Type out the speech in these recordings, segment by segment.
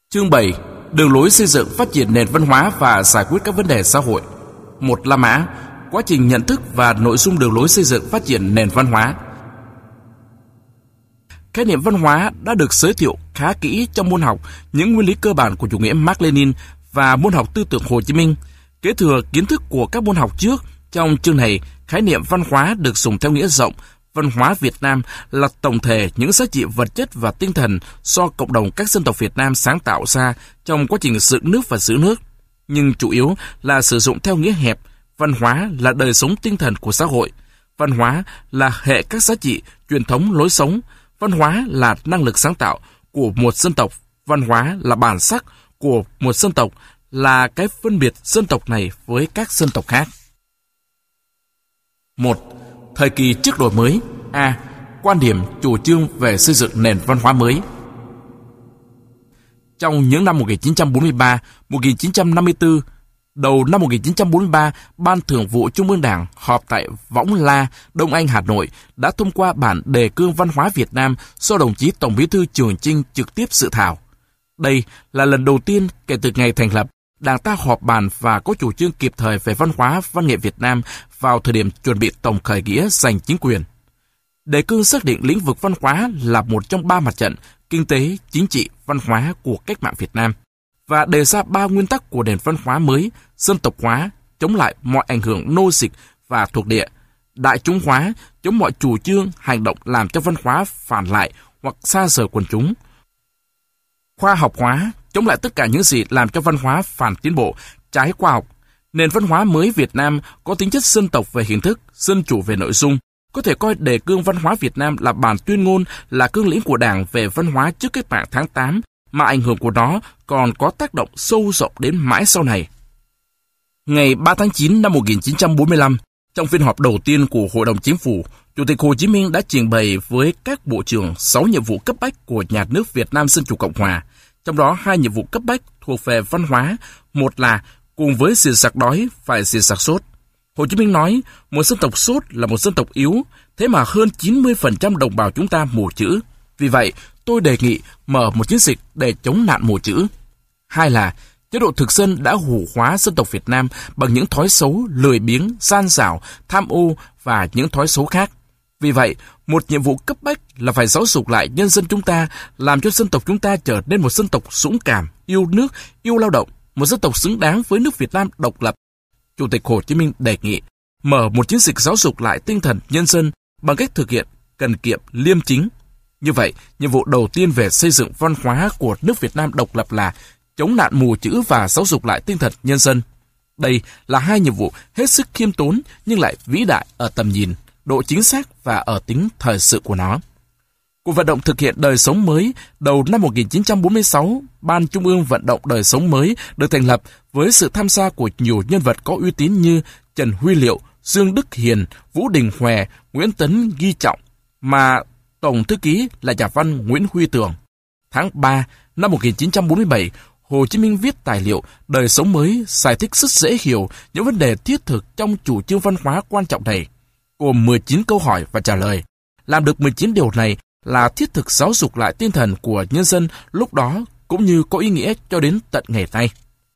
Chương 7. Đường lối xây dựng phát triển nền văn hóa và giải quyết các vấn đề xã hội. 1. La Mã. Quá trình nhận thức và nội dung đường lối xây dựng phát triển nền văn hóa. Khái niệm văn hóa đã được giới thiệu khá kỹ trong môn học những nguyên lý cơ bản của chủ nghĩa Mác Lênin và môn học tư tưởng Hồ Chí Minh. Kế thừa kiến thức của các môn học trước, trong chương này, khái niệm văn hóa được dùng theo nghĩa rộng. Văn hóa Việt Nam là tổng thể những giá trị vật chất và tinh thần do cộng đồng các dân tộc Việt Nam sáng tạo ra trong quá trình dựng nước và giữ nước, nhưng chủ yếu là sử dụng theo nghĩa hẹp. Văn hóa là đời sống tinh thần của xã hội. Văn hóa là hệ các giá trị, truyền thống, lối sống. Văn hóa là năng lực sáng tạo của một dân tộc. Văn hóa là bản sắc của một dân tộc, là cái phân biệt dân tộc này với các dân tộc khác. 1. Thời kỳ trước đổi mới. A. Quan điểm chủ trương về xây dựng nền văn hóa mới. Trong những năm 1943, 1954, đầu năm 1943, Ban Thường vụ Trung ương Đảng họp tại Võng La, Đông Anh, Hà Nội đã thông qua bản đề cương văn hóa Việt Nam do đồng chí Tổng Bí thư Trường Chinh trực tiếp dự thảo. Đây là lần đầu tiên kể từ ngày thành lập, Đảng ta họp bàn và có chủ trương kịp thời về văn hóa, văn nghệ Việt Nam vào thời điểm chuẩn bị tổng khởi nghĩa giành chính quyền. Đề cương xác định lĩnh vực văn hóa là một trong 3 mặt trận kinh tế, chính trị, văn hóa của cách mạng Việt Nam và đề ra 3 nguyên tắc của nền văn hóa mới: dân tộc hóa, chống lại mọi ảnh hưởng nô dịch và thuộc địa; đại chúng hóa, chống mọi chủ trương, hành động làm cho văn hóa phản lại hoặc xa rời quần chúng; khoa học hóa, chống lại tất cả những gì làm cho văn hóa phản tiến bộ, trái khoa học. Nền văn hóa mới Việt Nam có tính chất dân tộc về hình thức, dân chủ về nội dung. Có thể coi đề cương văn hóa Việt Nam là bản tuyên ngôn, là cương lĩnh của Đảng về văn hóa trước cách mạng tháng 8, mà ảnh hưởng của nó còn có tác động sâu rộng đến mãi sau này. Ngày 3 tháng 9 năm 1945, trong phiên họp đầu tiên của Hội đồng Chính phủ, Chủ tịch Hồ Chí Minh đã trình bày với các bộ trưởng 6 nhiệm vụ cấp bách của nhà nước Việt Nam Dân Chủ Cộng Hòa. Trong đó 2 nhiệm vụ cấp bách thuộc về văn hóa. Một là cùng với diệt giặc đói phải diệt giặc sốt. Hồ Chí Minh nói, một dân tộc sốt là một dân tộc yếu, thế mà hơn 90% đồng bào chúng ta mù chữ. Vì vậy, tôi đề nghị mở một chiến dịch để chống nạn mù chữ. 2 là chế độ thực dân đã hủ hóa dân tộc Việt Nam bằng những thói xấu, lười biếng, gian xảo, tham ô và những thói xấu khác. Vì vậy, một nhiệm vụ cấp bách là phải giáo dục lại nhân dân chúng ta, làm cho dân tộc chúng ta trở nên một dân tộc dũng cảm, yêu nước, yêu lao động, một dân tộc xứng đáng với nước Việt Nam độc lập. Chủ tịch Hồ Chí Minh đề nghị mở một chiến dịch giáo dục lại tinh thần nhân dân bằng cách thực hiện cần kiệm, liêm chính. Như vậy, nhiệm vụ đầu tiên về xây dựng văn hóa của nước Việt Nam độc lập là chống nạn mù chữ và giáo dục lại tinh thần nhân dân. Đây là 2 nhiệm vụ hết sức khiêm tốn nhưng lại vĩ đại ở tầm nhìn, độ chính xác và ở tính thời sự của nó. Cuộc vận động thực hiện đời sống mới đầu năm 1946, Ban Trung ương Vận động Đời sống mới được thành lập với sự tham gia của nhiều nhân vật có uy tín như Trần Huy Liệu, Dương Đức Hiền, Vũ Đình Hòe, Nguyễn Tấn Ghi Trọng, mà tổng thư ký là nhà văn Nguyễn Huy Tường. Tháng 3 năm 1947, Hồ Chí Minh viết tài liệu Đời sống mới giải thích rất dễ hiểu những vấn đề thiết thực trong chủ trương văn hóa quan trọng này, gồm 19 câu hỏi và trả lời. Làm được 19 điều này là thiết thực giáo dục lại tinh thần của nhân dân lúc đó cũng như có ý nghĩa cho đến tận ngày nay.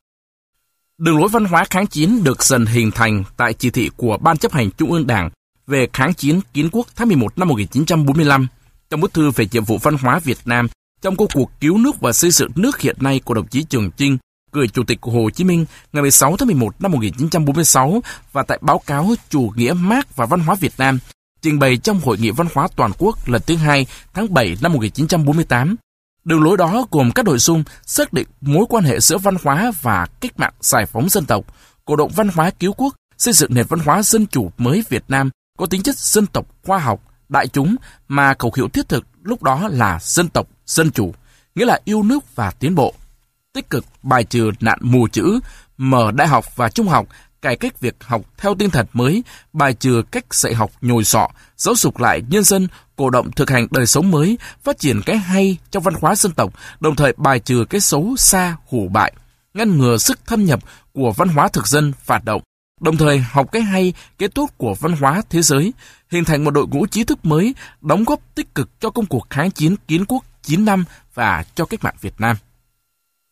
Đường lối văn hóa kháng chiến được dần hình thành tại chỉ thị của Ban chấp hành Trung ương Đảng về kháng chiến kiến quốc tháng 11 năm 1945. Trong bức thư về nhiệm vụ văn hóa Việt Nam trong công cuộc cứu nước và xây dựng nước hiện nay của đồng chí Trường Chinh gửi Chủ tịch Hồ Chí Minh ngày 16 tháng 11 năm 1946 và tại báo cáo Chủ nghĩa Mác và văn hóa Việt Nam trình bày trong Hội nghị Văn hóa Toàn quốc lần thứ 2 tháng 7 năm 1948. Đường lối đó gồm các nội dung xác định mối quan hệ giữa văn hóa và cách mạng giải phóng dân tộc, cổ động văn hóa cứu quốc, xây dựng nền văn hóa dân chủ mới Việt Nam có tính chất dân tộc, khoa học, đại chúng, mà khẩu hiệu thiết thực lúc đó là dân tộc, dân chủ, nghĩa là yêu nước và tiến bộ. Tích cực bài trừ nạn mù chữ, mở đại học và trung học, cải cách việc học theo tinh thần mới, bài trừ cách dạy học nhồi sọ, giáo dục lại nhân dân, cổ động thực hành đời sống mới, phát triển cái hay trong văn hóa dân tộc, đồng thời bài trừ cái xấu xa hủ bại, ngăn ngừa sức thâm nhập của văn hóa thực dân phản động, đồng thời học cái hay, cái tốt của văn hóa thế giới, hình thành một đội ngũ trí thức mới, đóng góp tích cực cho công cuộc kháng chiến kiến quốc 9 năm và cho cách mạng Việt Nam.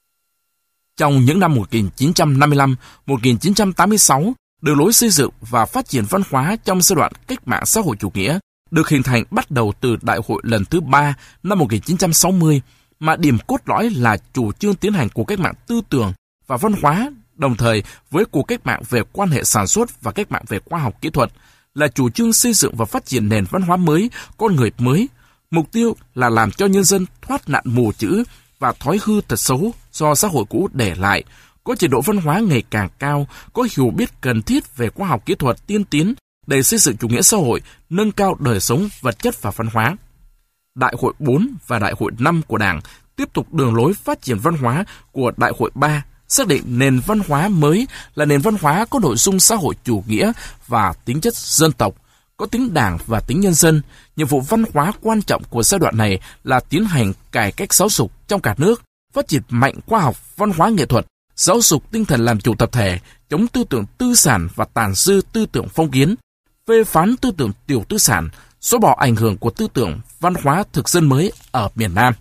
Trong những năm 1955, 1986, đường lối xây dựng và phát triển văn hóa trong giai đoạn cách mạng xã hội chủ nghĩa được hình thành bắt đầu từ Đại hội lần thứ 3 năm 1960, mà điểm cốt lõi là chủ trương tiến hành cuộc cách mạng tư tưởng và văn hóa, đồng thời với cuộc cách mạng về quan hệ sản xuất và cách mạng về khoa học kỹ thuật, là chủ trương xây dựng và phát triển nền văn hóa mới, con người mới. Mục tiêu là làm cho nhân dân thoát nạn mù chữ và thói hư tật xấu do xã hội cũ để lại, có trình độ văn hóa ngày càng cao, có hiểu biết cần thiết về khoa học kỹ thuật tiên tiến để xây dựng chủ nghĩa xã hội, nâng cao đời sống vật chất và văn hóa. Đại hội 4 và Đại hội 5 của Đảng tiếp tục đường lối phát triển văn hóa của Đại hội 3, xác định nền văn hóa mới là nền văn hóa có nội dung xã hội chủ nghĩa và tính chất dân tộc, có tính đảng và tính nhân dân. Nhiệm vụ văn hóa quan trọng của giai đoạn này là tiến hành cải cách giáo dục trong cả nước, phát triển mạnh khoa học, văn hóa nghệ thuật, giáo dục tinh thần làm chủ tập thể, chống tư tưởng tư sản và tàn dư tư tưởng phong kiến, phê phán tư tưởng tiểu tư sản, xóa bỏ ảnh hưởng của tư tưởng văn hóa thực dân mới ở miền Nam.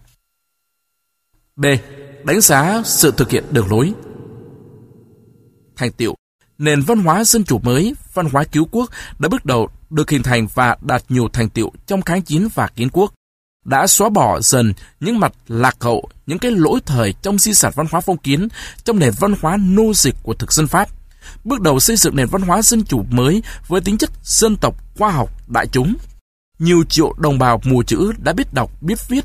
B. Đánh giá sự thực hiện đường lối. Thành tựu: nền văn hóa dân chủ mới, văn hóa cứu quốc đã bước đầu được hình thành và đạt nhiều thành tựu trong kháng chiến và kiến quốc, đã xóa bỏ dần những mặt lạc hậu, những cái lỗi thời trong di sản văn hóa phong kiến, trong nền văn hóa nô dịch của thực dân Pháp. Bước đầu xây dựng nền văn hóa dân chủ mới với tính chất dân tộc, khoa học, đại chúng. Nhiều triệu đồng bào mù chữ đã biết đọc, biết viết.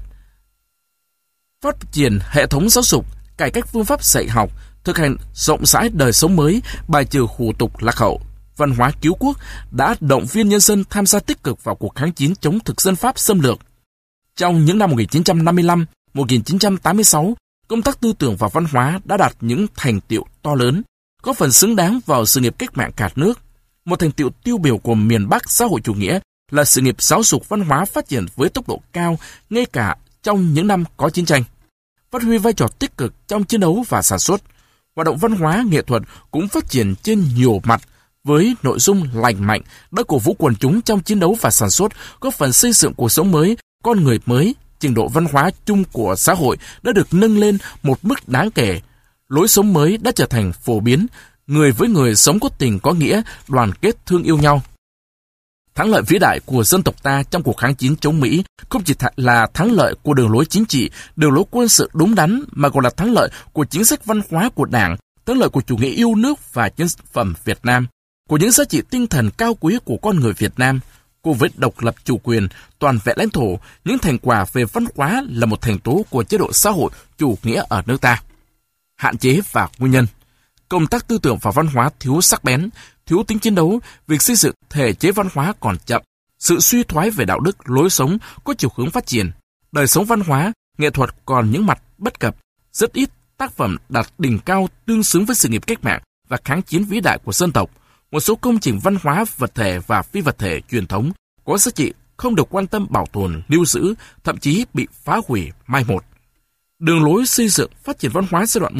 Phát triển hệ thống giáo dục, cải cách phương pháp dạy học, thực hành rộng rãi đời sống mới, bài trừ hủ tục lạc hậu. Văn hóa cứu quốc đã động viên nhân dân tham gia tích cực vào cuộc kháng chiến chống thực dân Pháp xâm lược. Trong những năm 1955, 1986, công tác tư tưởng và văn hóa đã đạt những thành tựu to lớn, có phần xứng đáng vào sự nghiệp cách mạng cả nước. Một thành tựu tiêu biểu của miền Bắc xã hội chủ nghĩa là sự nghiệp giáo dục văn hóa phát triển với tốc độ cao ngay cả trong những năm có chiến tranh. Phát huy vai trò tích cực trong chiến đấu và sản xuất, hoạt động văn hóa nghệ thuật cũng phát triển trên nhiều mặt với nội dung lành mạnh, đã cổ vũ quần chúng trong chiến đấu và sản xuất, góp phần xây dựng cuộc sống mới, con người mới. Trình độ văn hóa chung của xã hội đã được nâng lên một mức đáng kể. Lối sống mới đã trở thành phổ biến, người với người sống có tình có nghĩa, đoàn kết thương yêu nhau. Thắng lợi vĩ đại của dân tộc ta trong cuộc kháng chiến chống Mỹ không chỉ là thắng lợi của đường lối chính trị, đường lối quân sự đúng đắn, mà còn là thắng lợi của chính sách văn hóa của Đảng, thắng lợi của chủ nghĩa yêu nước và nhân phẩm Việt Nam, của những giá trị tinh thần cao quý của con người Việt Nam. Cùng với độc lập chủ quyền, toàn vẹn lãnh thổ, những thành quả về văn hóa là một thành tố của chế độ xã hội chủ nghĩa ở nước ta. Hạn chế và nguyên nhân: công tác tư tưởng và văn hóa thiếu sắc bén, thiếu tính chiến đấu, việc xây dựng thể chế văn hóa còn chậm, sự suy thoái về đạo đức, lối sống có chiều hướng phát triển, đời sống văn hóa, nghệ thuật còn những mặt bất cập, rất ít tác phẩm đạt đỉnh cao tương xứng với sự nghiệp cách mạng và kháng chiến vĩ đại của dân tộc. Một số công trình văn hóa vật thể và phi vật thể truyền thống có giá trị không được quan tâm bảo tồn, lưu giữ, thậm chí bị phá hủy, mai một. Đường lối xây dựng phát triển văn hóa giai đoạn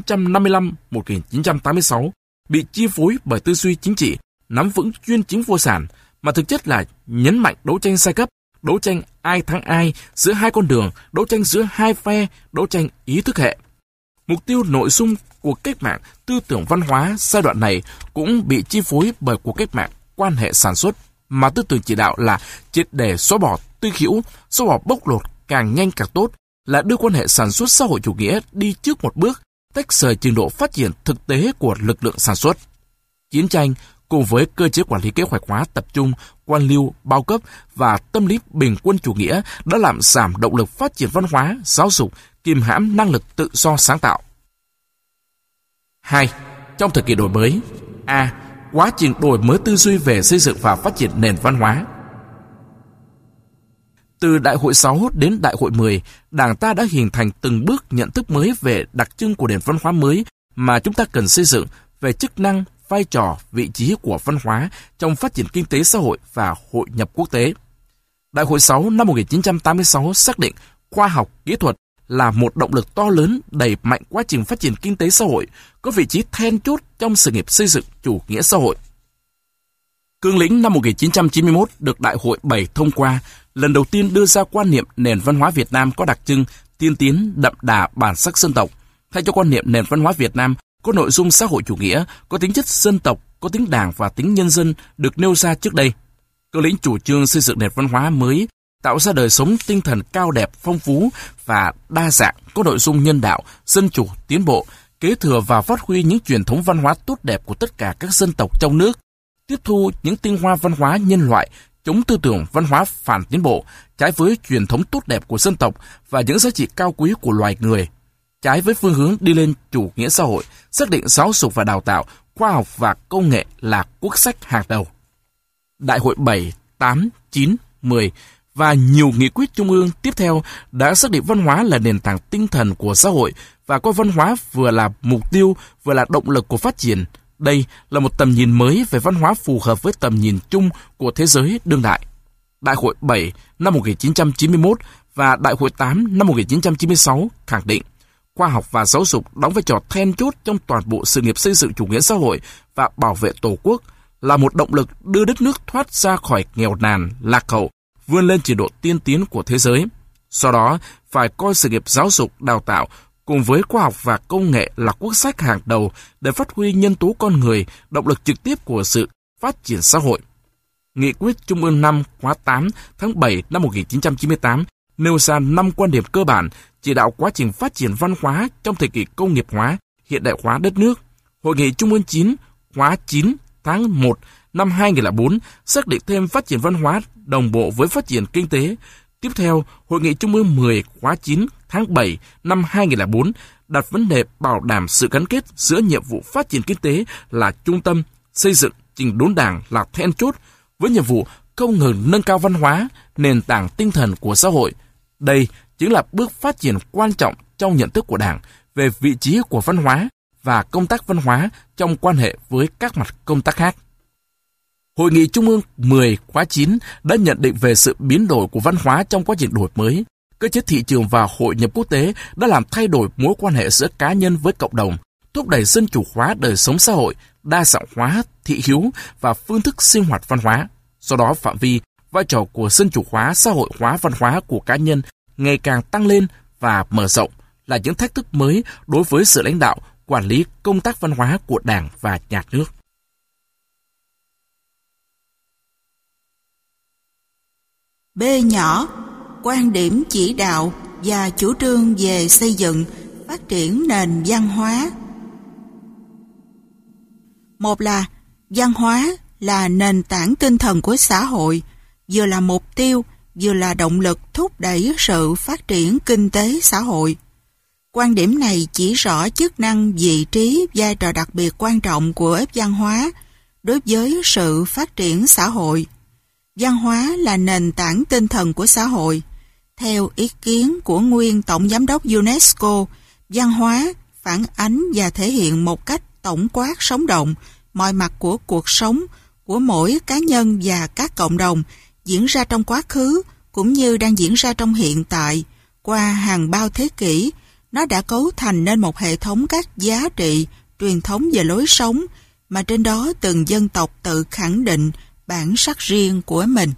1955-1986 bị chi phối bởi tư duy chính trị, nắm vững chuyên chính vô sản, mà thực chất là nhấn mạnh đấu tranh giai cấp, đấu tranh ai thắng ai giữa hai con đường, đấu tranh giữa hai phe, đấu tranh ý thức hệ. Mục tiêu nội dung cuộc cách mạng tư tưởng văn hóa giai đoạn này cũng bị chi phối bởi cuộc cách mạng quan hệ sản xuất, mà tư tưởng chỉ đạo là triệt để xóa bỏ tư hữu, xóa bỏ bóc lột càng nhanh càng tốt, là đưa quan hệ sản xuất xã hội chủ nghĩa đi trước một bước, tách rời trình độ phát triển thực tế của lực lượng sản xuất. Chiến tranh cùng với cơ chế quản lý kế hoạch hóa tập trung, quan liêu, bao cấp và tâm lý bình quân chủ nghĩa đã làm giảm động lực phát triển văn hóa, giáo dục, kìm hãm năng lực tự do sáng tạo. 2. Trong thời kỳ đổi mới: A. Quá trình đổi mới tư duy về xây dựng và phát triển nền văn hóa. Từ Đại hội 6 đến Đại hội 10, Đảng ta đã hình thành từng bước nhận thức mới về đặc trưng của nền văn hóa mới mà chúng ta cần xây dựng, về chức năng, vai trò, vị trí của văn hóa trong phát triển kinh tế xã hội và hội nhập quốc tế. Đại hội 6 năm 1986 xác định khoa học kỹ thuật là một động lực to lớn đẩy mạnh quá trình phát triển kinh tế xã hội, có vị trí then chốt trong sự nghiệp xây dựng chủ nghĩa xã hội. Cương lĩnh năm 1991 được Đại hội 7 thông qua, lần đầu tiên đưa ra quan niệm nền văn hóa Việt Nam có đặc trưng, tiên tiến, đậm đà bản sắc dân tộc, Thay cho quan niệm nền văn hóa Việt Nam có nội dung xã hội chủ nghĩa, có tính chất dân tộc, có tính đảng và tính nhân dân được nêu ra trước đây. Cương lĩnh chủ trương xây dựng nền văn hóa mới tạo ra đời sống tinh thần cao đẹp, phong phú và đa dạng, có nội dung nhân đạo, dân chủ, tiến bộ, kế thừa và phát huy những truyền thống văn hóa tốt đẹp của tất cả các dân tộc trong nước, tiếp thu những tinh hoa văn hóa nhân loại, chống tư tưởng văn hóa phản tiến bộ, trái với truyền thống tốt đẹp của dân tộc và những giá trị cao quý của loài người, trái với phương hướng đi lên chủ nghĩa xã hội, xác định giáo dục và đào tạo, khoa học và công nghệ là quốc sách hàng đầu. Đại hội 7, 8, 9, 10 và nhiều nghị quyết trung ương tiếp theo đã xác định văn hóa là nền tảng tinh thần của xã hội và coi văn hóa vừa là mục tiêu vừa là động lực của phát triển. Đây là một tầm nhìn mới về văn hóa phù hợp với tầm nhìn chung của thế giới đương đại. Đại hội 7 năm 1991 và Đại hội 8 năm 1996 khẳng định khoa học và giáo dục đóng vai trò then chốt trong toàn bộ sự nghiệp xây dựng chủ nghĩa xã hội và bảo vệ Tổ quốc, là một động lực đưa đất nước thoát ra khỏi nghèo nàn, lạc hậu, vươn lên trình độ tiên tiến của thế giới. Do đó, phải coi sự nghiệp giáo dục, đào tạo cùng với khoa học và công nghệ là quốc sách hàng đầu để phát huy nhân tố con người, động lực trực tiếp của sự phát triển xã hội. Nghị quyết Trung ương 5 khóa 8 tháng 7 năm 1998 nêu ra 5 quan điểm cơ bản chỉ đạo quá trình phát triển văn hóa trong thời kỳ công nghiệp hóa, hiện đại hóa đất nước. Hội nghị Trung ương 9 khóa 9 tháng 1 năm 2004 xác định thêm phát triển văn hóa đồng bộ với phát triển kinh tế. Tiếp theo, Hội nghị Trung ương 10 khóa 9 tháng 7 năm 2004 đặt vấn đề bảo đảm sự gắn kết giữa nhiệm vụ phát triển kinh tế là trung tâm, xây dựng chỉnh đốn Đảng là then chốt, với nhiệm vụ không ngừng nâng cao văn hóa, nền tảng tinh thần của xã hội. Đây chính là bước phát triển quan trọng trong nhận thức của Đảng về vị trí của văn hóa và công tác văn hóa trong quan hệ với các mặt công tác khác. Hội nghị Trung ương 10 khóa 9 đã nhận định về sự biến đổi của văn hóa trong quá trình đổi mới. Cơ chế thị trường và hội nhập quốc tế đã làm thay đổi mối quan hệ giữa cá nhân với cộng đồng, thúc đẩy dân chủ hóa đời sống xã hội, đa dạng hóa thị hiếu và phương thức sinh hoạt văn hóa. Do đó, phạm vi, vai trò của dân chủ hóa, xã hội hóa văn hóa của cá nhân ngày càng tăng lên và mở rộng là những thách thức mới đối với sự lãnh đạo, quản lý công tác văn hóa của Đảng và Nhà nước. B nhỏ, quan điểm chỉ đạo và chủ trương về xây dựng, phát triển nền văn hóa. Một là văn hóa là nền tảng tinh thần của xã hội, vừa là mục tiêu, vừa là động lực thúc đẩy sự phát triển kinh tế xã hội. Quan điểm này chỉ rõ chức năng, vị trí, vai trò đặc biệt quan trọng của văn hóa đối với sự phát triển xã hội. Văn hóa là nền tảng tinh thần của xã hội. Theo ý kiến của nguyên Tổng Giám đốc UNESCO, văn hóa phản ánh và thể hiện một cách tổng quát sống động mọi mặt của cuộc sống của mỗi cá nhân và các cộng đồng diễn ra trong quá khứ cũng như đang diễn ra trong hiện tại. Qua hàng bao thế kỷ, nó đã cấu thành nên một hệ thống các giá trị, truyền thống về lối sống mà trên đó từng dân tộc tự khẳng định bản sắc riêng của mình.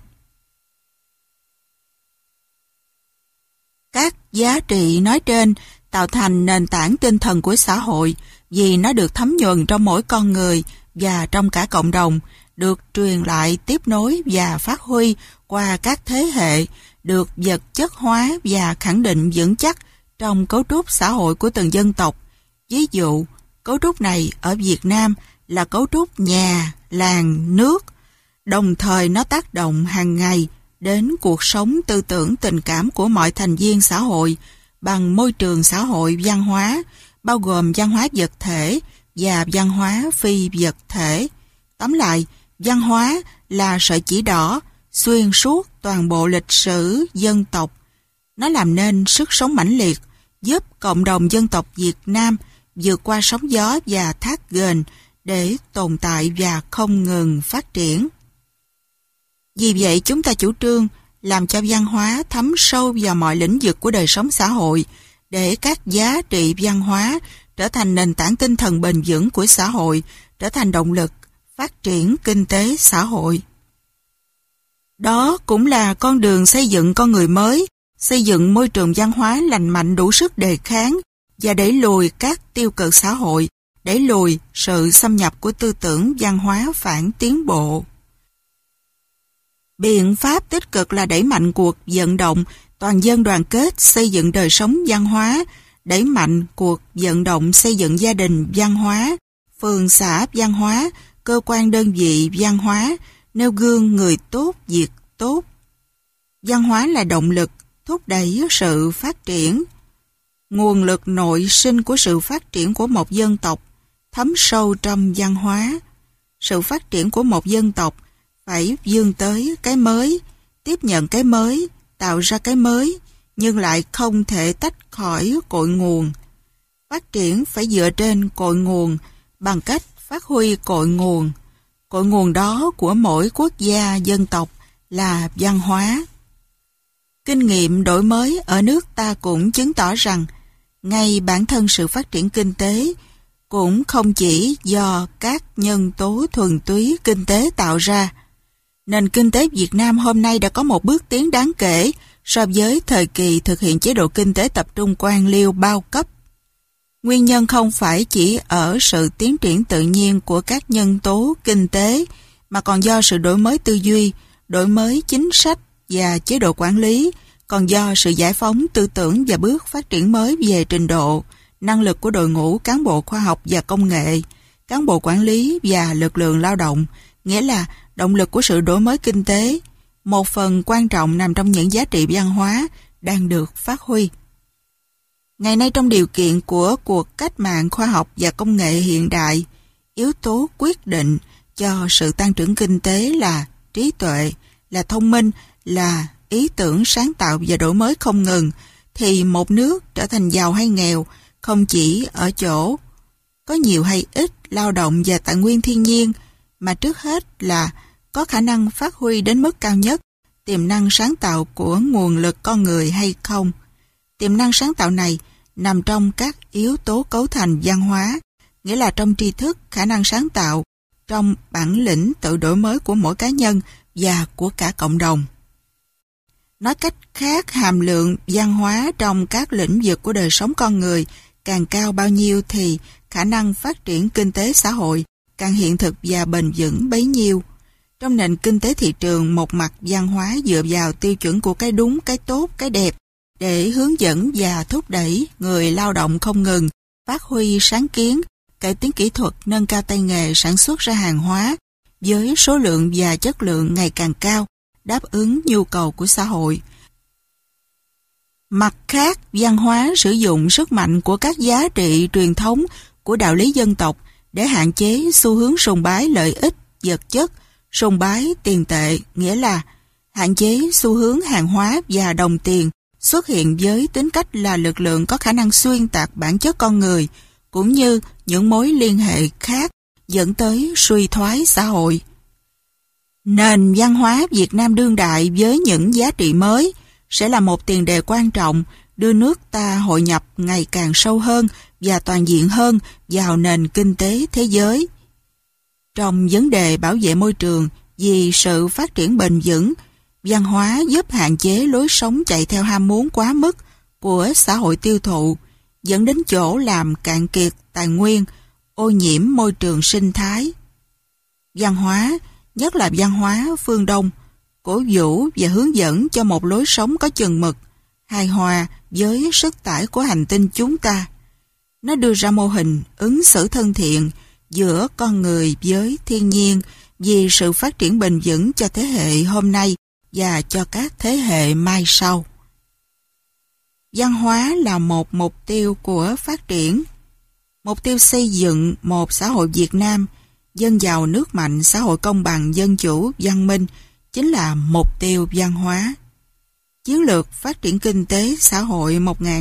Các giá trị nói trên tạo thành nền tảng tinh thần của xã hội vì nó được thấm nhuần trong mỗi con người và trong cả cộng đồng, được truyền lại, tiếp nối và phát huy qua các thế hệ, được vật chất hóa và khẳng định vững chắc trong cấu trúc xã hội của từng dân tộc. Ví dụ, cấu trúc này ở Việt Nam là cấu trúc nhà, làng, nước. Đồng thời nó tác động hàng ngày đến cuộc sống tư tưởng tình cảm của mọi thành viên xã hội bằng môi trường xã hội văn hóa, bao gồm văn hóa vật thể và văn hóa phi vật thể. Tóm lại, văn hóa là sợi chỉ đỏ xuyên suốt toàn bộ lịch sử dân tộc. Nó làm nên sức sống mãnh liệt, giúp cộng đồng dân tộc Việt Nam vượt qua sóng gió và thác ghềnh để tồn tại và không ngừng phát triển. Vì vậy, chúng ta chủ trương làm cho văn hóa thấm sâu vào mọi lĩnh vực của đời sống xã hội, để các giá trị văn hóa trở thành nền tảng tinh thần bền vững của xã hội, trở thành động lực phát triển kinh tế xã hội. Đó cũng là con đường xây dựng con người mới, xây dựng môi trường văn hóa lành mạnh đủ sức đề kháng và đẩy lùi các tiêu cực xã hội, đẩy lùi sự xâm nhập của tư tưởng văn hóa phản tiến bộ. Biện pháp tích cực là đẩy mạnh cuộc vận động toàn dân đoàn kết xây dựng đời sống văn hóa, đẩy mạnh cuộc vận động xây dựng gia đình văn hóa, phường xã văn hóa, cơ quan đơn vị văn hóa, nêu gương người tốt, việc tốt. Văn hóa là động lực thúc đẩy sự phát triển. Nguồn lực nội sinh của sự phát triển của một dân tộc thấm sâu trong văn hóa. Sự phát triển của một dân tộc phải vươn tới cái mới, tiếp nhận cái mới, tạo ra cái mới, nhưng lại không thể tách khỏi cội nguồn. Phát triển phải dựa trên cội nguồn bằng cách phát huy cội nguồn. Cội nguồn đó của mỗi quốc gia, dân tộc là văn hóa. Kinh nghiệm đổi mới ở nước ta cũng chứng tỏ rằng ngay bản thân sự phát triển kinh tế cũng không chỉ do các nhân tố thuần túy kinh tế tạo ra. Nền kinh tế Việt Nam hôm nay đã có một bước tiến đáng kể so với thời kỳ thực hiện chế độ kinh tế tập trung quan liêu bao cấp. Nguyên nhân không phải chỉ ở sự tiến triển tự nhiên của các nhân tố kinh tế, mà còn do sự đổi mới tư duy, đổi mới chính sách và chế độ quản lý, còn do sự giải phóng tư tưởng và bước phát triển mới về trình độ, năng lực của đội ngũ cán bộ khoa học và công nghệ, cán bộ quản lý và lực lượng lao động, nghĩa là động lực của sự đổi mới kinh tế. Một phần quan trọng nằm trong những giá trị văn hóa đang được phát huy. Ngày nay trong điều kiện của cuộc cách mạng khoa học và công nghệ hiện đại, yếu tố quyết định cho sự tăng trưởng kinh tế là trí tuệ, là thông minh, là ý tưởng sáng tạo và đổi mới không ngừng, thì một nước trở thành giàu hay nghèo không chỉ ở chỗ có nhiều hay ít lao động và tài nguyên thiên nhiên, mà trước hết là có khả năng phát huy đến mức cao nhất tiềm năng sáng tạo của nguồn lực con người hay không. Tiềm năng sáng tạo này nằm trong các yếu tố cấu thành văn hóa, nghĩa là trong tri thức, khả năng sáng tạo, trong bản lĩnh tự đổi mới của mỗi cá nhân và của cả cộng đồng. Nói cách khác, hàm lượng văn hóa trong các lĩnh vực của đời sống con người càng cao bao nhiêu thì khả năng phát triển kinh tế xã hội càng hiện thực và bền vững bấy nhiêu. Trong nền kinh tế thị trường, một mặt văn hóa dựa vào tiêu chuẩn của cái đúng, cái tốt, cái đẹp để hướng dẫn và thúc đẩy người lao động không ngừng phát huy sáng kiến, cải tiến kỹ thuật, nâng cao tay nghề sản xuất ra hàng hóa với số lượng và chất lượng ngày càng cao, đáp ứng nhu cầu của xã hội. Mặt khác, văn hóa sử dụng sức mạnh của các giá trị truyền thống của đạo lý dân tộc để hạn chế xu hướng sùng bái lợi ích vật chất, sùng bái tiền tệ, nghĩa là hạn chế xu hướng hàng hóa và đồng tiền xuất hiện với tính cách là lực lượng có khả năng xuyên tạc bản chất con người, cũng như những mối liên hệ khác dẫn tới suy thoái xã hội. Nền văn hóa Việt Nam đương đại với những giá trị mới sẽ là một tiền đề quan trọng đưa nước ta hội nhập ngày càng sâu hơn và toàn diện hơn vào nền kinh tế thế giới. Trong vấn đề bảo vệ môi trường vì sự phát triển bền vững, văn hóa giúp hạn chế lối sống chạy theo ham muốn quá mức của xã hội tiêu thụ, dẫn đến chỗ làm cạn kiệt tài nguyên, ô nhiễm môi trường sinh thái. Văn hóa, nhất là văn hóa phương Đông, cổ vũ và hướng dẫn cho một lối sống có chừng mực, hài hòa với sức tải của hành tinh chúng ta. Nó đưa ra mô hình ứng xử thân thiện giữa con người với thiên nhiên vì sự phát triển bền vững cho thế hệ hôm nay và cho các thế hệ mai sau. Văn hóa là một mục tiêu của phát triển. Mục tiêu xây dựng một xã hội Việt Nam dân giàu nước mạnh, xã hội công bằng, dân chủ, văn minh chính là mục tiêu văn hóa. Chiến lược phát triển kinh tế xã hội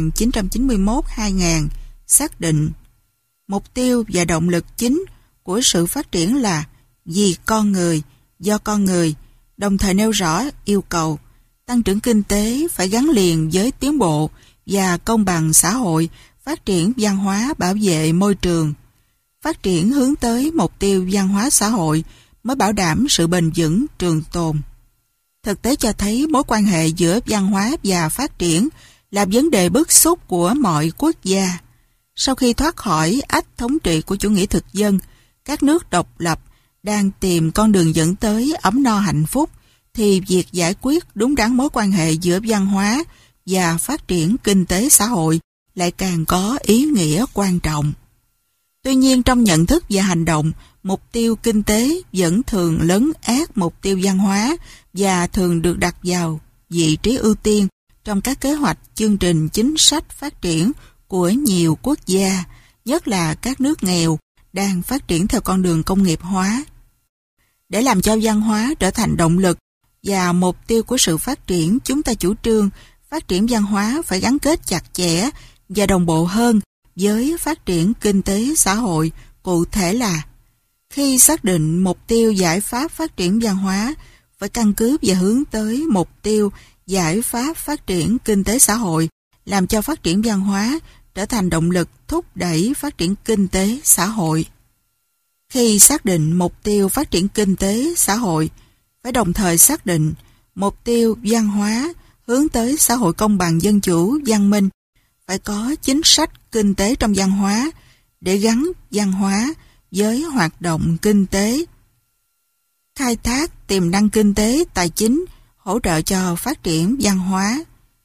1991-2000 xác định mục tiêu và động lực chính của sự phát triển là vì con người, do con người, đồng thời nêu rõ yêu cầu tăng trưởng kinh tế phải gắn liền với tiến bộ và công bằng xã hội, phát triển văn hóa, bảo vệ môi trường. Phát triển hướng tới mục tiêu văn hóa xã hội mới bảo đảm sự bền vững trường tồn. Thực tế cho thấy mối quan hệ giữa văn hóa và phát triển là vấn đề bức xúc của mọi quốc gia. Sau khi thoát khỏi ách thống trị của chủ nghĩa thực dân, các nước độc lập đang tìm con đường dẫn tới ấm no hạnh phúc, thì việc giải quyết đúng đắn mối quan hệ giữa văn hóa và phát triển kinh tế xã hội lại càng có ý nghĩa quan trọng. Tuy nhiên, trong nhận thức và hành động, mục tiêu kinh tế vẫn thường lấn át mục tiêu văn hóa và thường được đặt vào vị trí ưu tiên trong các kế hoạch, chương trình, chính sách phát triển của nhiều quốc gia, nhất là các nước nghèo đang phát triển theo con đường công nghiệp hóa. Để làm cho văn hóa trở thành động lực và mục tiêu của sự phát triển, chúng ta chủ trương phát triển văn hóa phải gắn kết chặt chẽ và đồng bộ hơn với phát triển kinh tế xã hội. Cụ thể là khi xác định mục tiêu giải pháp phát triển văn hóa phải căn cứ và hướng tới mục tiêu giải pháp phát triển kinh tế xã hội, làm cho phát triển văn hóa trở thành động lực thúc đẩy phát triển kinh tế xã hội. Khi xác định mục tiêu phát triển kinh tế xã hội, phải đồng thời xác định mục tiêu văn hóa hướng tới xã hội công bằng, dân chủ, văn minh. Phải có chính sách kinh tế trong văn hóa để gắn văn hóa với hoạt động kinh tế, khai thác tiềm năng kinh tế, tài chính, hỗ trợ cho phát triển văn hóa.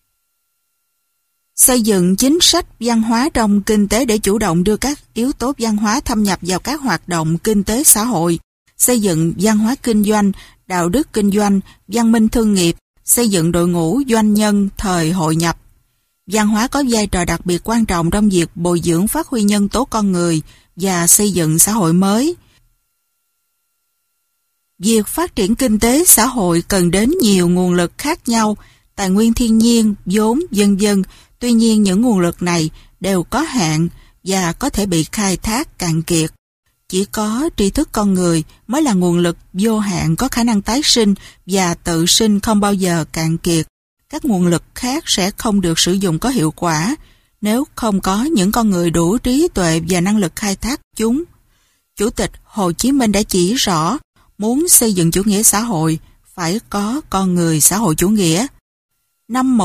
Xây dựng chính sách văn hóa trong kinh tế để chủ động đưa các yếu tố văn hóa thâm nhập vào các hoạt động kinh tế xã hội. Xây dựng văn hóa kinh doanh, đạo đức kinh doanh, văn minh thương nghiệp, xây dựng đội ngũ doanh nhân thời hội nhập. Văn hóa có vai trò đặc biệt quan trọng trong việc bồi dưỡng phát huy nhân tố con người và xây dựng xã hội mới. Việc phát triển kinh tế xã hội cần đến nhiều nguồn lực khác nhau, tài nguyên thiên nhiên, vốn, vân vân. Tuy nhiên, những nguồn lực này đều có hạn và có thể bị khai thác cạn kiệt. Chỉ có tri thức con người mới là nguồn lực vô hạn có khả năng tái sinh và tự sinh không bao giờ cạn kiệt. Các nguồn lực khác sẽ không được sử dụng có hiệu quả nếu không có những con người đủ trí tuệ và năng lực khai thác chúng. Chủ tịch Hồ Chí Minh đã chỉ rõ, muốn xây dựng chủ nghĩa xã hội phải có con người xã hội chủ nghĩa. Năm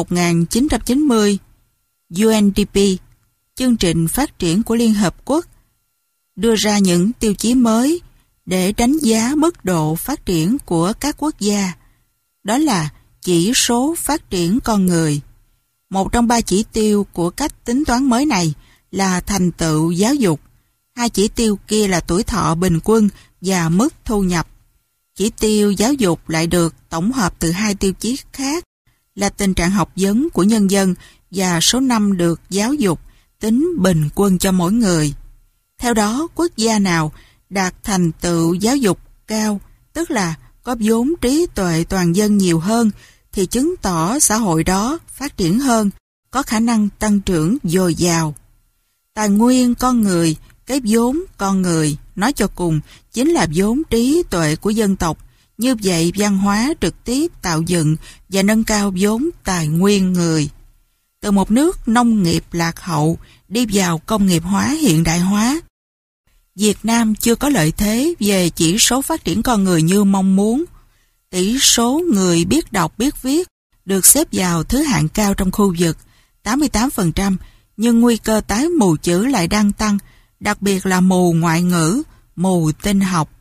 1990, UNDP, chương trình phát triển của Liên Hợp Quốc, đưa ra những tiêu chí mới để đánh giá mức độ phát triển của các quốc gia. Đó là chỉ số phát triển con người. Một trong 3 chỉ tiêu của cách tính toán mới này là thành tựu giáo dục. 2 chỉ tiêu kia là tuổi thọ bình quân và mức thu nhập. Chỉ tiêu giáo dục lại được tổng hợp từ 2 tiêu chí khác là tình trạng học vấn của nhân dân và số năm được giáo dục tính bình quân cho mỗi người. Theo đó, quốc gia nào đạt thành tựu giáo dục cao, tức là có vốn trí tuệ toàn dân nhiều hơn, thì chứng tỏ xã hội đó phát triển hơn, có khả năng tăng trưởng dồi dào. Tài nguyên con người, cái vốn con người, nói cho cùng, chính là vốn trí tuệ của dân tộc. Như vậy, văn hóa trực tiếp tạo dựng và nâng cao vốn tài nguyên người. Từ một nước nông nghiệp lạc hậu đi vào công nghiệp hóa hiện đại hóa, Việt Nam chưa có lợi thế về chỉ số phát triển con người như mong muốn. Tỷ số người biết đọc biết viết được xếp vào thứ hạng cao trong khu vực, 88%, nhưng nguy cơ tái mù chữ lại đang tăng, đặc biệt là mù ngoại ngữ, mù tin học.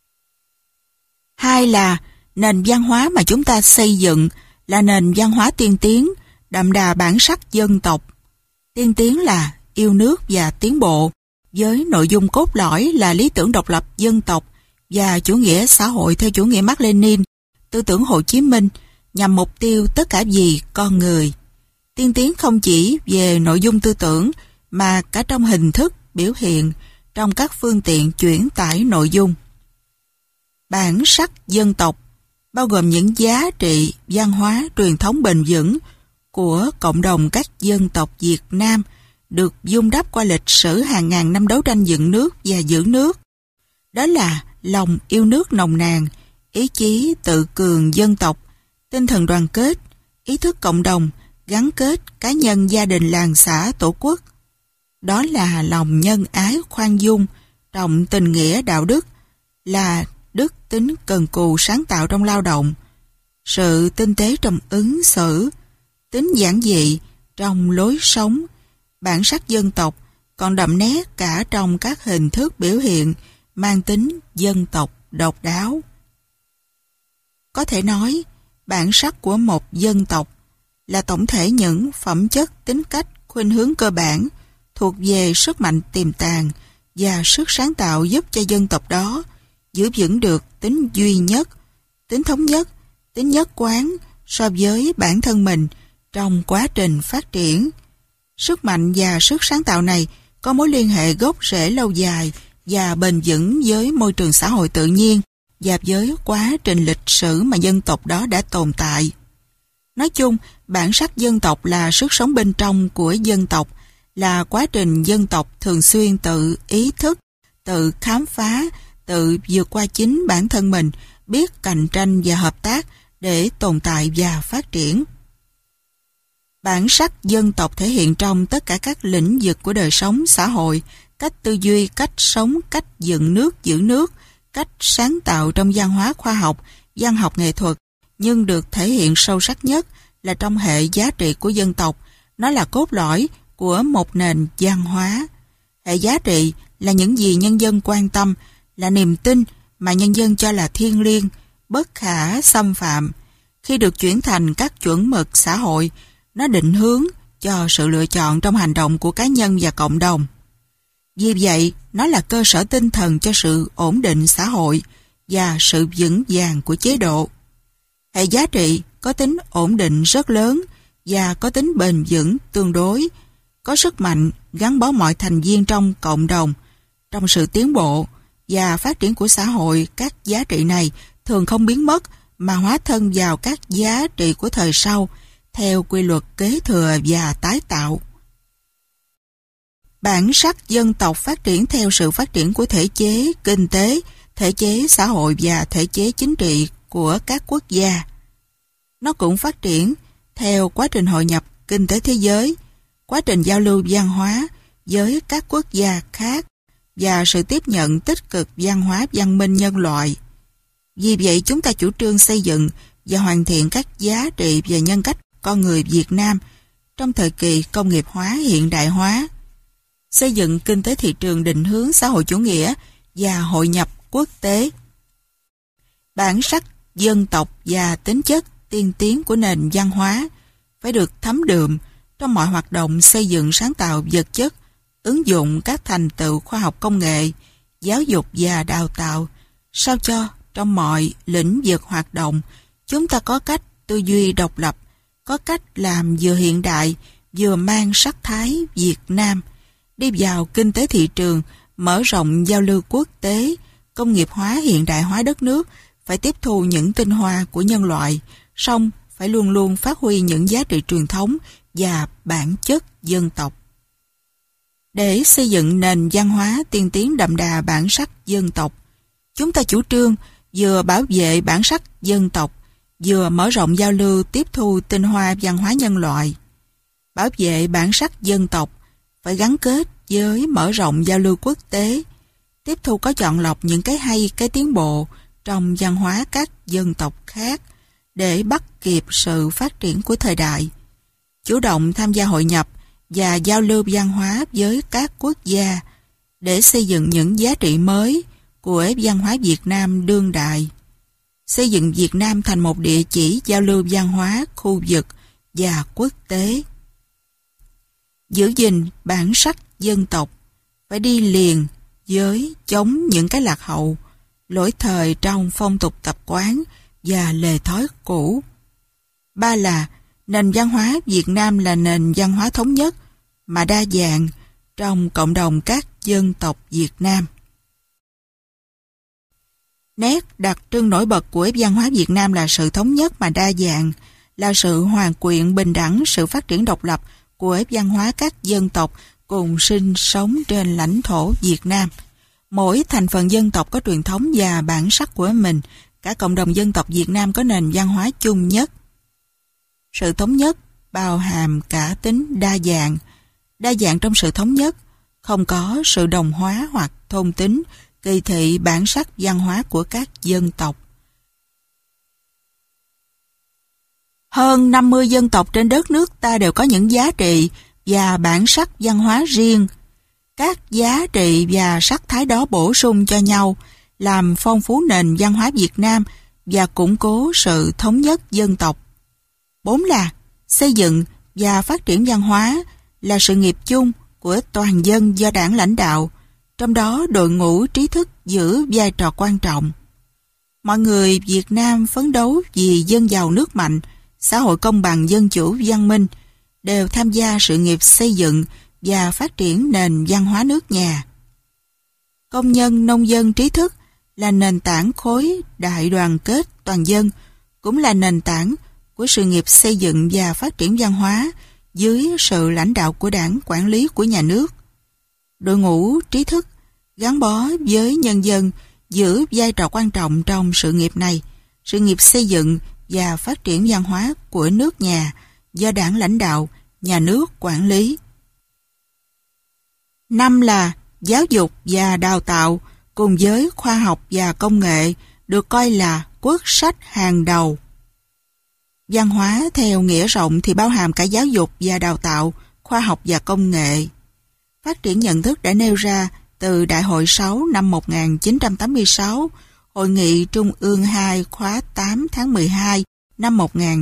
2 là nền văn hóa mà chúng ta xây dựng là nền văn hóa tiên tiến, đậm đà bản sắc dân tộc. Tiên tiến là yêu nước và tiến bộ, với nội dung cốt lõi là lý tưởng độc lập dân tộc và chủ nghĩa xã hội theo chủ nghĩa Mác Lênin, tư tưởng Hồ Chí Minh, nhằm mục tiêu tất cả vì con người. Tiên tiến không chỉ về nội dung tư tưởng mà cả trong hình thức biểu hiện trong các phương tiện chuyển tải nội dung. Bản sắc dân tộc bao gồm những giá trị văn hóa truyền thống bền vững của cộng đồng các dân tộc Việt Nam được vun đắp qua lịch sử hàng ngàn năm đấu tranh dựng nước và giữ nước. Đó là lòng yêu nước nồng nàn, ý chí tự cường dân tộc, tinh thần đoàn kết, ý thức cộng đồng, gắn kết cá nhân, gia đình, làng xã, tổ quốc. Đó là lòng nhân ái khoan dung, trọng tình nghĩa đạo đức, là đức tính cần cù sáng tạo trong lao động, sự tinh tế trong ứng xử, tính giản dị trong lối sống. Bản sắc dân tộc còn đậm nét cả trong các hình thức biểu hiện mang tính dân tộc độc đáo. Có thể nói, bản sắc của một dân tộc là tổng thể những phẩm chất, tính cách, khuynh hướng cơ bản thuộc về sức mạnh tiềm tàng và sức sáng tạo giúp cho dân tộc đó giữ vững được tính duy nhất, tính thống nhất, tính nhất quán so với bản thân mình trong quá trình phát triển. Sức mạnh và sức sáng tạo này có mối liên hệ gốc rễ lâu dài và bền vững với môi trường xã hội tự nhiên và với quá trình lịch sử mà dân tộc đó đã tồn tại. Nói chung, bản sắc dân tộc là sức sống bên trong của dân tộc, là quá trình dân tộc thường xuyên tự ý thức, tự khám phá, tự vượt qua chính bản thân mình, biết cạnh tranh và hợp tác để tồn tại và phát triển. Bản sắc dân tộc thể hiện trong tất cả các lĩnh vực của đời sống xã hội, cách tư duy, cách sống, cách dựng nước, giữ nước, cách sáng tạo trong văn hóa khoa học, văn học nghệ thuật, nhưng được thể hiện sâu sắc nhất là trong hệ giá trị của dân tộc. Nó là cốt lõi của một nền văn hóa. Hệ giá trị là những gì nhân dân quan tâm, là niềm tin mà nhân dân cho là thiêng liêng, bất khả xâm phạm. Khi được chuyển thành các chuẩn mực xã hội, nó định hướng cho sự lựa chọn trong hành động của cá nhân và cộng đồng. Vì vậy, nó là cơ sở tinh thần cho sự ổn định xã hội và sự vững vàng của chế độ. Hệ giá trị có tính ổn định rất lớn và có tính bền vững tương đối, có sức mạnh gắn bó mọi thành viên trong cộng đồng. Trong sự tiến bộ và phát triển của xã hội, các giá trị này thường không biến mất mà hóa thân vào các giá trị của thời sau theo quy luật kế thừa và tái tạo. Bản sắc dân tộc phát triển theo sự phát triển của thể chế kinh tế, thể chế xã hội và thể chế chính trị của các quốc gia. Nó cũng phát triển theo quá trình hội nhập kinh tế thế giới, quá trình giao lưu văn hóa với các quốc gia khác và sự tiếp nhận tích cực văn hóa văn minh nhân loại. Vì vậy, chúng ta chủ trương xây dựng và hoàn thiện các giá trị về nhân cách con người Việt Nam trong thời kỳ công nghiệp hóa hiện đại hóa, xây dựng kinh tế thị trường định hướng xã hội chủ nghĩa và hội nhập quốc tế. Bản sắc dân tộc và tính chất tiên tiến của nền văn hóa phải được thấm đượm trong mọi hoạt động xây dựng sáng tạo vật chất, ứng dụng các thành tựu khoa học công nghệ, giáo dục và đào tạo, sao cho trong mọi lĩnh vực hoạt động chúng ta có cách tư duy độc lập, có cách làm vừa hiện đại vừa mang sắc thái Việt Nam, đi vào kinh tế thị trường, mở rộng giao lưu quốc tế, công nghiệp hóa hiện đại hóa đất nước, phải tiếp thu những tinh hoa của nhân loại, song phải luôn luôn phát huy những giá trị truyền thống và bản chất dân tộc. Để xây dựng nền văn hóa tiên tiến đậm đà bản sắc dân tộc, chúng ta chủ trương vừa bảo vệ bản sắc dân tộc, vừa mở rộng giao lưu tiếp thu tinh hoa văn hóa nhân loại. Bảo vệ bản sắc dân tộc phải gắn kết với mở rộng giao lưu quốc tế, tiếp thu có chọn lọc những cái hay, cái tiến bộ trong văn hóa các dân tộc khác để bắt kịp sự phát triển của thời đại, chủ động tham gia hội nhập và giao lưu văn hóa với các quốc gia để xây dựng những giá trị mới của văn hóa Việt Nam đương đại, xây dựng Việt Nam thành một địa chỉ giao lưu văn hóa khu vực và quốc tế. Giữ gìn bản sắc dân tộc phải đi liền với chống những cái lạc hậu, lỗi thời trong phong tục tập quán và lề thói cũ. Ba là nền văn hóa Việt Nam là nền văn hóa thống nhất mà đa dạng trong cộng đồng các dân tộc Việt Nam. Nét đặc trưng nổi bật của văn hóa Việt Nam là sự thống nhất mà đa dạng, là sự hòa quyện bình đẳng, sự phát triển độc lập của văn hóa các dân tộc cùng sinh sống trên lãnh thổ Việt Nam. Mỗi thành phần dân tộc có truyền thống và bản sắc của mình, cả cộng đồng dân tộc Việt Nam có nền văn hóa chung nhất. Sự thống nhất bao hàm cả tính đa dạng trong sự thống nhất, không có sự đồng hóa hoặc thôn tính, kỳ thị bản sắc văn hóa của các dân tộc. Hơn 50 dân tộc trên đất nước ta đều có những giá trị và bản sắc văn hóa riêng. Các giá trị và sắc thái đó bổ sung cho nhau, làm phong phú nền văn hóa Việt Nam và củng cố sự thống nhất dân tộc. 4 là xây dựng và phát triển văn hóa là sự nghiệp chung của toàn dân do Đảng lãnh đạo, trong đó đội ngũ trí thức giữ vai trò quan trọng. Mọi người Việt Nam phấn đấu vì dân giàu nước mạnh, xã hội công bằng dân chủ văn minh, đều tham gia sự nghiệp xây dựng và phát triển nền văn hóa nước nhà. Công nhân, nông dân, trí thức là nền tảng khối đại đoàn kết toàn dân, cũng là nền tảng của sự nghiệp xây dựng và phát triển văn hóa dưới sự lãnh đạo của Đảng, quản lý của nhà nước. Đội ngũ trí thức gắn bó với nhân dân giữ vai trò quan trọng trong sự nghiệp này, sự nghiệp xây dựng và phát triển văn hóa của nước nhà do Đảng lãnh đạo, nhà nước quản lý. 5 là giáo dục và đào tạo cùng với khoa học và công nghệ được coi là quốc sách hàng đầu. Văn hóa theo nghĩa rộng thì bao hàm cả giáo dục và đào tạo, khoa học và công nghệ. Phát triển nhận thức đã nêu ra từ Đại hội 6 năm 1986, Hội nghị Trung ương 2 khóa 8 tháng 12 năm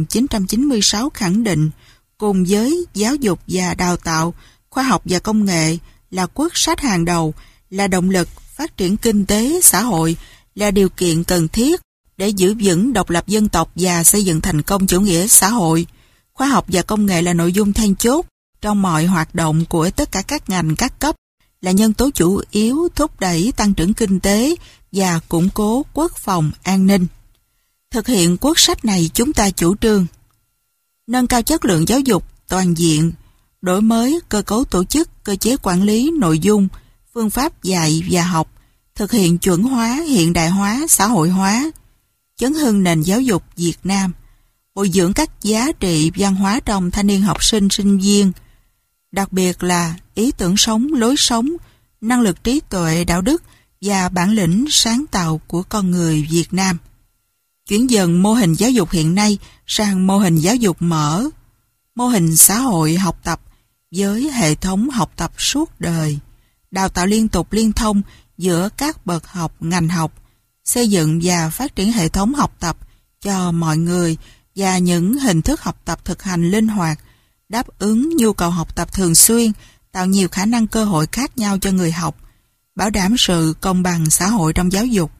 1996 khẳng định cùng với giáo dục và đào tạo, khoa học và công nghệ là quốc sách hàng đầu, là động lực phát triển kinh tế, xã hội, là điều kiện cần thiết để giữ vững độc lập dân tộc và xây dựng thành công chủ nghĩa xã hội. Khoa học và công nghệ là nội dung then chốt trong mọi hoạt động của tất cả các ngành các cấp, là nhân tố chủ yếu thúc đẩy tăng trưởng kinh tế và củng cố quốc phòng an ninh. Thực hiện quốc sách này, chúng ta chủ trương nâng cao chất lượng giáo dục toàn diện, đổi mới cơ cấu tổ chức, cơ chế quản lý, nội dung, phương pháp dạy và học, thực hiện chuẩn hóa, hiện đại hóa, xã hội hóa, chấn hưng nền giáo dục Việt Nam, bồi dưỡng các giá trị văn hóa trong thanh niên học sinh, sinh viên, đặc biệt là ý tưởng sống, lối sống, năng lực trí tuệ, đạo đức và bản lĩnh sáng tạo của con người Việt Nam. Chuyển dần mô hình giáo dục hiện nay sang mô hình giáo dục mở, mô hình xã hội học tập với hệ thống học tập suốt đời, đào tạo liên tục liên thông giữa các bậc học, ngành học, xây dựng và phát triển hệ thống học tập cho mọi người và những hình thức học tập thực hành linh hoạt, đáp ứng nhu cầu học tập thường xuyên, tạo nhiều khả năng cơ hội khác nhau cho người học, bảo đảm sự công bằng xã hội trong giáo dục.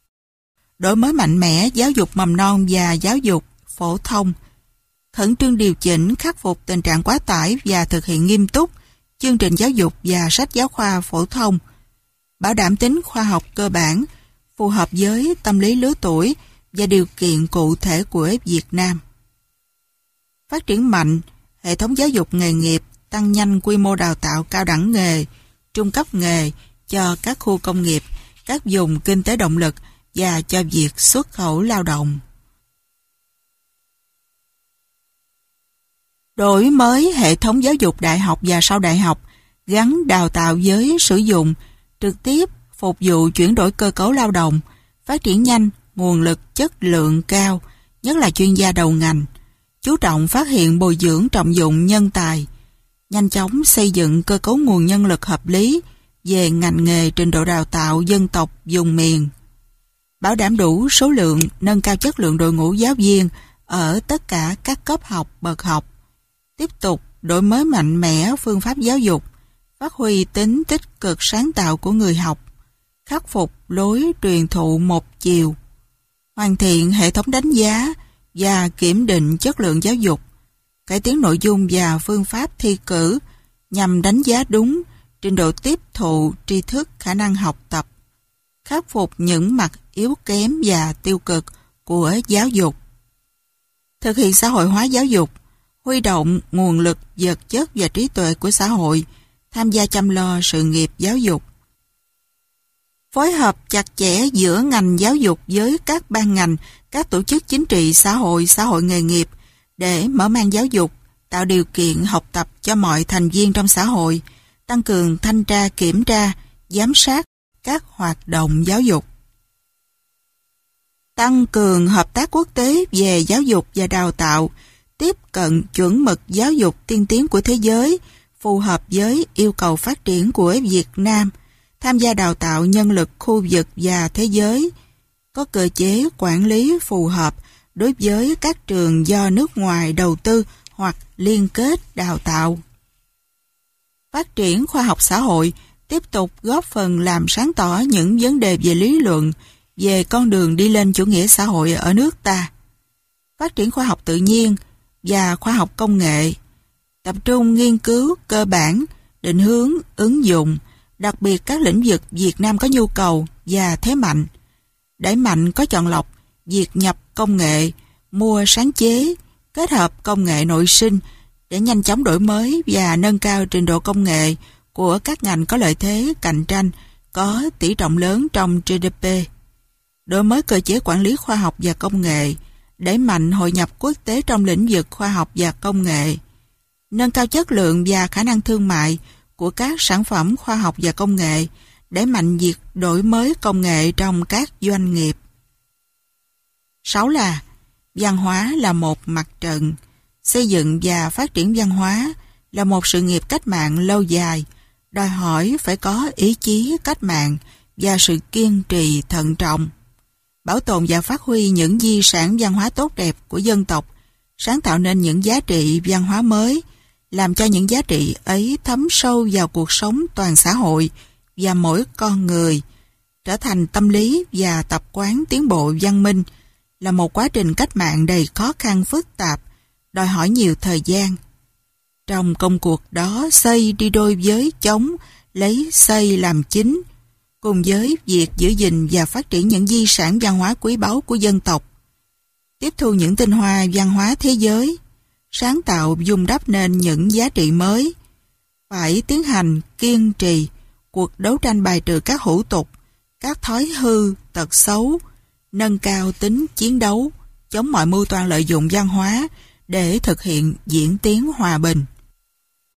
Đổi mới mạnh mẽ giáo dục mầm non và giáo dục phổ thông, khẩn trương điều chỉnh, khắc phục tình trạng quá tải và thực hiện nghiêm túc chương trình giáo dục và sách giáo khoa phổ thông, bảo đảm tính khoa học cơ bản, phù hợp với tâm lý lứa tuổi và điều kiện cụ thể của Việt Nam. Phát triển mạnh hệ thống giáo dục nghề nghiệp, tăng nhanh quy mô đào tạo cao đẳng nghề, trung cấp nghề cho các khu công nghiệp, các vùng kinh tế động lực và cho việc xuất khẩu lao động. Đổi mới hệ thống giáo dục đại học và sau đại học, gắn đào tạo với sử dụng, trực tiếp phục vụ chuyển đổi cơ cấu lao động, phát triển nhanh nguồn lực chất lượng cao, nhất là chuyên gia đầu ngành, chú trọng phát hiện bồi dưỡng trọng dụng nhân tài, nhanh chóng xây dựng cơ cấu nguồn nhân lực hợp lý về ngành nghề trình độ đào tạo dân tộc vùng miền, bảo đảm đủ số lượng, nâng cao chất lượng đội ngũ giáo viên ở tất cả các cấp học, bậc học, tiếp tục đổi mới mạnh mẽ phương pháp giáo dục, phát huy tính tích cực sáng tạo của người học, khắc phục lối truyền thụ một chiều, hoàn thiện hệ thống đánh giá và kiểm định chất lượng giáo dục, cải tiến nội dung và phương pháp thi cử nhằm đánh giá đúng trình độ tiếp thụ tri thức, khả năng học tập, khắc phục những mặt yếu kém và tiêu cực của giáo dục. Thực hiện xã hội hóa giáo dục, huy động nguồn lực vật chất và trí tuệ của xã hội, tham gia chăm lo sự nghiệp giáo dục. Phối hợp chặt chẽ giữa ngành giáo dục với các ban ngành, các tổ chức chính trị, xã hội nghề nghiệp để mở mang giáo dục, tạo điều kiện học tập cho mọi thành viên trong xã hội, tăng cường thanh tra, kiểm tra, giám sát các hoạt động giáo dục. Tăng cường hợp tác quốc tế về giáo dục và đào tạo, tiếp cận chuẩn mực giáo dục tiên tiến của thế giới, phù hợp với yêu cầu phát triển của Việt Nam, tham gia đào tạo nhân lực khu vực và thế giới, có cơ chế quản lý phù hợp đối với các trường do nước ngoài đầu tư hoặc liên kết đào tạo. Phát triển khoa học xã hội tiếp tục góp phần làm sáng tỏ những vấn đề về lý luận về con đường đi lên chủ nghĩa xã hội ở nước ta. Phát triển khoa học tự nhiên và khoa học công nghệ, tập trung nghiên cứu cơ bản, định hướng, ứng dụng, đặc biệt các lĩnh vực Việt Nam có nhu cầu và thế mạnh. Đẩy mạnh có chọn lọc việc nhập công nghệ, mua sáng chế, kết hợp công nghệ nội sinh để nhanh chóng đổi mới và nâng cao trình độ công nghệ của các ngành có lợi thế cạnh tranh, có tỷ trọng lớn trong GDP. Đổi mới cơ chế quản lý khoa học và công nghệ, đẩy mạnh hội nhập quốc tế trong lĩnh vực khoa học và công nghệ, nâng cao chất lượng và khả năng thương mại của các sản phẩm khoa học và công nghệ, đẩy mạnh việc đổi mới công nghệ trong các doanh nghiệp. 6 là văn hóa là một mặt trận. Xây dựng và phát triển văn hóa là một sự nghiệp cách mạng lâu dài, đòi hỏi phải có ý chí cách mạng và sự kiên trì thận trọng. Bảo tồn và phát huy những di sản văn hóa tốt đẹp của dân tộc, sáng tạo nên những giá trị văn hóa mới, làm cho những giá trị ấy thấm sâu vào cuộc sống toàn xã hội và mỗi con người, trở thành tâm lý và tập quán tiến bộ văn minh, là một quá trình cách mạng đầy khó khăn phức tạp, đòi hỏi nhiều thời gian. Trong công cuộc đó, xây đi đôi với chống, lấy xây làm chính, cùng với việc giữ gìn và phát triển những di sản văn hóa quý báu của dân tộc, tiếp thu những tinh hoa văn hóa thế giới, sáng tạo vun đắp nên những giá trị mới, phải tiến hành kiên trì cuộc đấu tranh bài trừ các hủ tục, các thói hư, tật xấu, nâng cao tính chiến đấu, chống mọi mưu toan lợi dụng văn hóa để thực hiện diễn tiến hòa bình.